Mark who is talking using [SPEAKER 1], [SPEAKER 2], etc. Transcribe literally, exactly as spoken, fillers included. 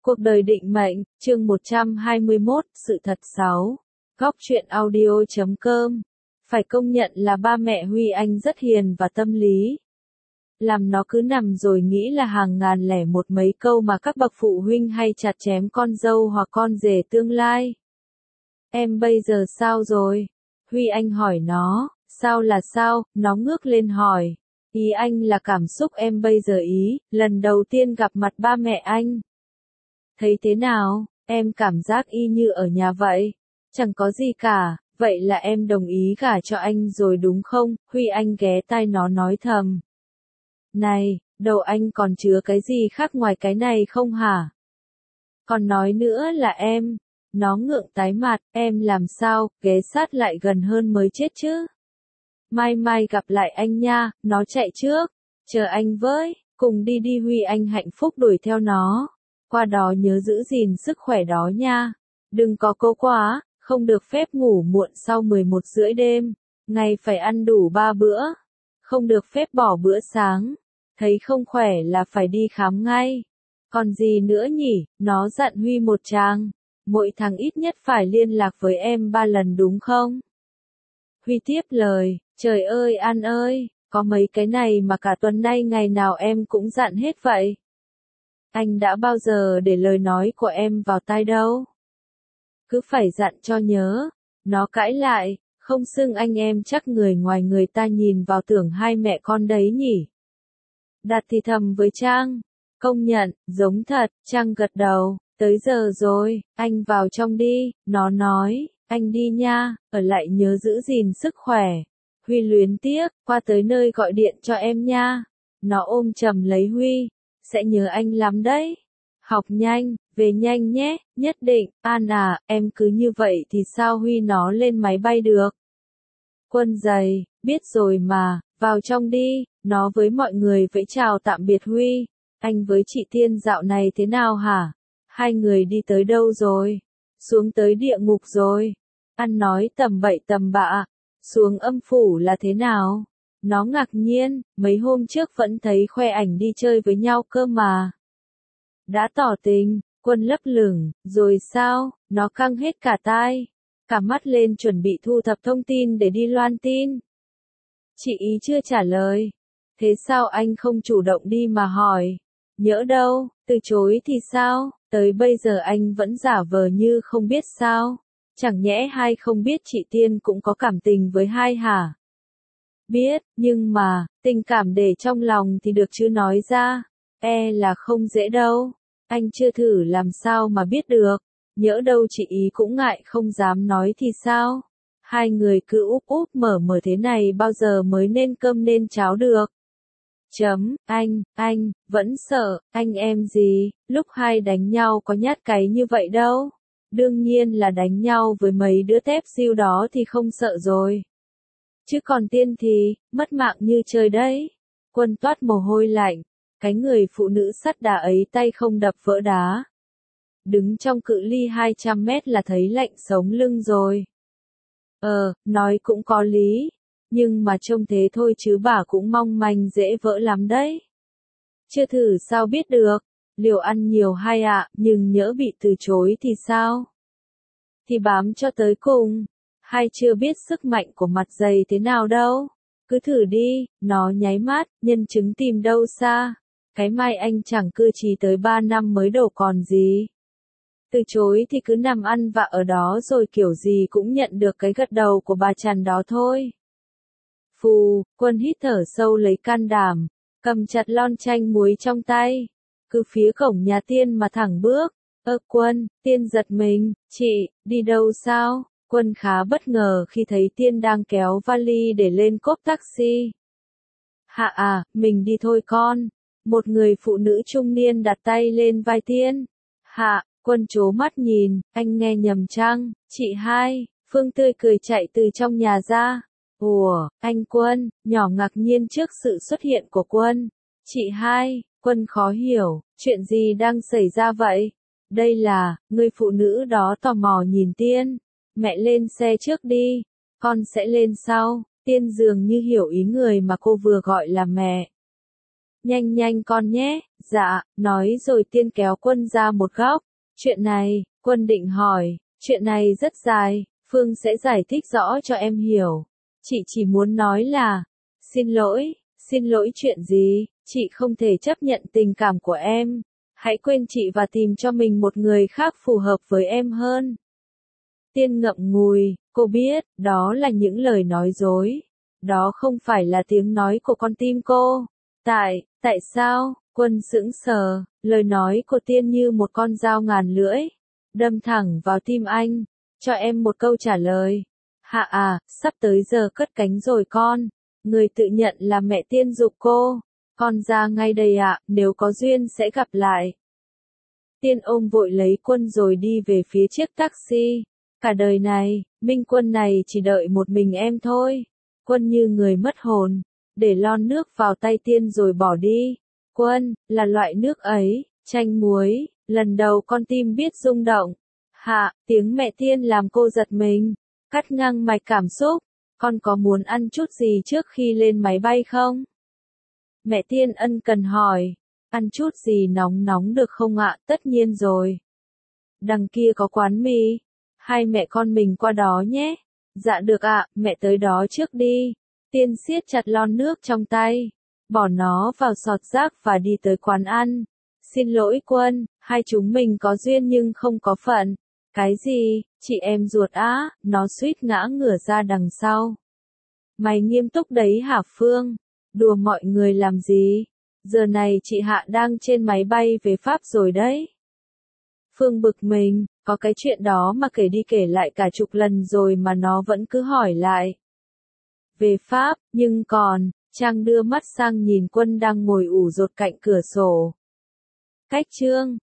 [SPEAKER 1] Cuộc đời định mệnh, chương một trăm hai mươi mốt, sự thật sáu. Góc truyện audio chấm com. Phải công nhận là ba mẹ Huy Anh rất hiền và tâm lý. Làm nó cứ nằm rồi nghĩ là hàng ngàn lẻ một mấy câu mà các bậc phụ huynh hay chặt chém con dâu hoặc con rể tương lai. Em bây giờ sao rồi? Huy Anh hỏi nó. Sao là sao? Nó ngước lên hỏi. Ý anh là cảm xúc em bây giờ ý, lần đầu tiên gặp mặt ba mẹ anh. Thấy thế nào? Em cảm giác y như ở nhà vậy. Chẳng có gì cả, vậy là em đồng ý gả cho anh rồi đúng không? Huy Anh ghé tai nó nói thầm. Này, đầu anh còn chứa cái gì khác ngoài cái này không hả? Còn nói nữa là em. Nó ngượng tái mặt, em làm sao, ghé sát lại gần hơn mới chết chứ. Mai mai gặp lại anh nha, nó chạy trước. Chờ anh với, cùng đi đi. Huy Anh hạnh phúc đuổi theo nó. Qua đó nhớ giữ gìn sức khỏe đó nha. Đừng có cố quá, không được phép ngủ muộn sau mười một rưỡi đêm. Ngày phải ăn đủ ba bữa. Không được phép bỏ bữa sáng. Thấy không khỏe là phải đi khám ngay. Còn gì nữa nhỉ? Nó dặn Huy một tràng. Mỗi tháng ít nhất phải liên lạc với em ba lần đúng không? Huy tiếp lời. Trời ơi An ơi, có mấy cái này mà cả tuần nay ngày nào em cũng dặn hết vậy. Anh đã bao giờ để lời nói của em vào tai đâu. Cứ phải dặn cho nhớ. Nó cãi lại, không xưng anh em chắc người ngoài người ta nhìn vào tưởng hai mẹ con đấy nhỉ. Đạt thì thầm với Trang. Công nhận, giống thật. Trang gật đầu. Tới giờ rồi, anh vào trong đi. Nó nói, anh đi nha, ở lại nhớ giữ gìn sức khỏe. Huy luyến tiếc, qua tới nơi gọi điện cho em nha. Nó ôm chầm lấy Huy. Sẽ nhớ anh lắm đấy. Học nhanh, về nhanh nhé, nhất định. An à, em cứ như vậy thì sao Huy nó lên máy bay được? Quân giày, biết rồi mà, vào trong đi. Nó với mọi người vẫy chào tạm biệt Huy. Anh với chị Tiên dạo này thế nào hả? Hai người đi tới đâu rồi? Xuống tới địa ngục rồi. An nói tầm bậy tầm bạ. Xuống âm phủ là thế nào? Nó ngạc nhiên, mấy hôm trước vẫn thấy khoe ảnh đi chơi với nhau cơ mà. Đã tỏ tình, Quân lấp lửng, rồi sao? Nó căng hết cả tai. Cả mắt lên chuẩn bị thu thập thông tin để đi loan tin. Chị ý chưa trả lời. Thế sao anh không chủ động đi mà hỏi? Nhỡ đâu, từ chối thì sao? Tới bây giờ anh vẫn giả vờ như không biết sao? Chẳng nhẽ hai không biết chị Tiên cũng có cảm tình với hai hả? Biết, nhưng mà, tình cảm để trong lòng thì được chứ nói ra. E là không dễ đâu. Anh chưa thử làm sao mà biết được. Nhỡ đâu chị ý cũng ngại không dám nói thì sao? Hai người cứ úp úp mở mở thế này bao giờ mới nên cơm nên cháo được? Chấm, anh, anh, vẫn sợ, anh em gì, lúc hai đánh nhau có nhát cái như vậy đâu. Đương nhiên là đánh nhau với mấy đứa tép siêu đó thì không sợ rồi. Chứ còn Tiên thì, mất mạng như trời đấy. Quân toát mồ hôi lạnh, cái người phụ nữ sắt đá ấy tay không đập vỡ đá. Đứng trong cự ly hai trăm mét là thấy lạnh sống lưng rồi. Ờ, nói cũng có lý. Nhưng mà trông thế thôi chứ bà cũng mong manh dễ vỡ lắm đấy. Chưa thử sao biết được. Liều ăn nhiều hay ạ, à, nhưng nhỡ bị từ chối thì sao? Thì bám cho tới cùng. Hay chưa biết sức mạnh của mặt dày thế nào đâu. Cứ thử đi, nó nháy mắt, nhân chứng tìm đâu xa. Cái mai anh chẳng cư trì tới ba năm mới đổ còn gì. Từ chối thì cứ nằm ăn vạ ở đó rồi kiểu gì cũng nhận được cái gật đầu của bà chằn đó thôi. Phù, Quân hít thở sâu lấy can đảm, cầm chặt lon chanh muối trong tay. Cứ phía cổng nhà Tiên mà thẳng bước. Ơ Quân, Tiên giật mình, chị, đi đâu sao? Quân khá bất ngờ khi thấy Tiên đang kéo vali để lên cốp taxi. Hạ à, mình đi thôi con. Một người phụ nữ trung niên đặt tay lên vai Tiên. Hạ, Quân trố mắt nhìn, anh nghe nhầm chăng? Chị hai, Phương tươi cười chạy từ trong nhà ra. Ủa, anh Quân, nhỏ ngạc nhiên trước sự xuất hiện của Quân. Chị hai, Quân khó hiểu, chuyện gì đang xảy ra vậy? Đây là, người phụ nữ đó tò mò nhìn Tiên. Mẹ lên xe trước đi, con sẽ lên sau. Tiên dường như hiểu ý người mà cô vừa gọi là mẹ. Nhanh nhanh con nhé, dạ, nói rồi Tiên kéo Quân ra một góc. Chuyện này, Quân định hỏi, chuyện này rất dài, Phương sẽ giải thích rõ cho em hiểu. Chị chỉ muốn nói là, xin lỗi, xin lỗi chuyện gì, chị không thể chấp nhận tình cảm của em. Hãy quên chị và tìm cho mình một người khác phù hợp với em hơn. Tiên ngậm ngùi, cô biết, đó là những lời nói dối. Đó không phải là tiếng nói của con tim cô. Tại, tại sao? Quân sững sờ, lời nói của Tiên như một con dao ngàn lưỡi, đâm thẳng vào tim anh. Cho em một câu trả lời. Hạ à, sắp tới giờ cất cánh rồi con. Người tự nhận là mẹ Tiên giục cô. Con ra ngay đây ạ, nếu có duyên sẽ gặp lại. Tiên ôm vội lấy Quân rồi đi về phía chiếc taxi. Cả đời này, Minh Quân này chỉ đợi một mình em thôi. Quân như người mất hồn, để lon nước vào tay Tiên rồi bỏ đi. Quân, là loại nước ấy, chanh muối, lần đầu con tim biết rung động. Hạ, tiếng mẹ Tiên làm cô giật mình, cắt ngang mạch cảm xúc. Con có muốn ăn chút gì trước khi lên máy bay không? Mẹ Tiên ân cần hỏi, ăn chút gì nóng nóng được không ạ? Tất nhiên rồi. Đằng kia có quán mì, hai mẹ con mình qua đó nhé. Dạ được ạ, mẹ tới đó trước đi. Tiên siết chặt lon nước trong tay, bỏ nó vào sọt rác và đi tới quán ăn. Xin lỗi Quân, hai chúng mình có duyên nhưng không có phận. Cái gì, chị em ruột á, nó suýt ngã ngửa ra đằng sau. Mày nghiêm túc đấy hả Phương? Đùa mọi người làm gì? Giờ này chị Hạ đang trên máy bay về Pháp rồi đấy. Phương bực mình, có cái chuyện đó mà kể đi kể lại cả chục lần rồi mà nó vẫn cứ hỏi lại. Về Pháp, nhưng còn, Trang đưa mắt sang nhìn Quân đang ngồi ủ rột cạnh cửa sổ. Cách chương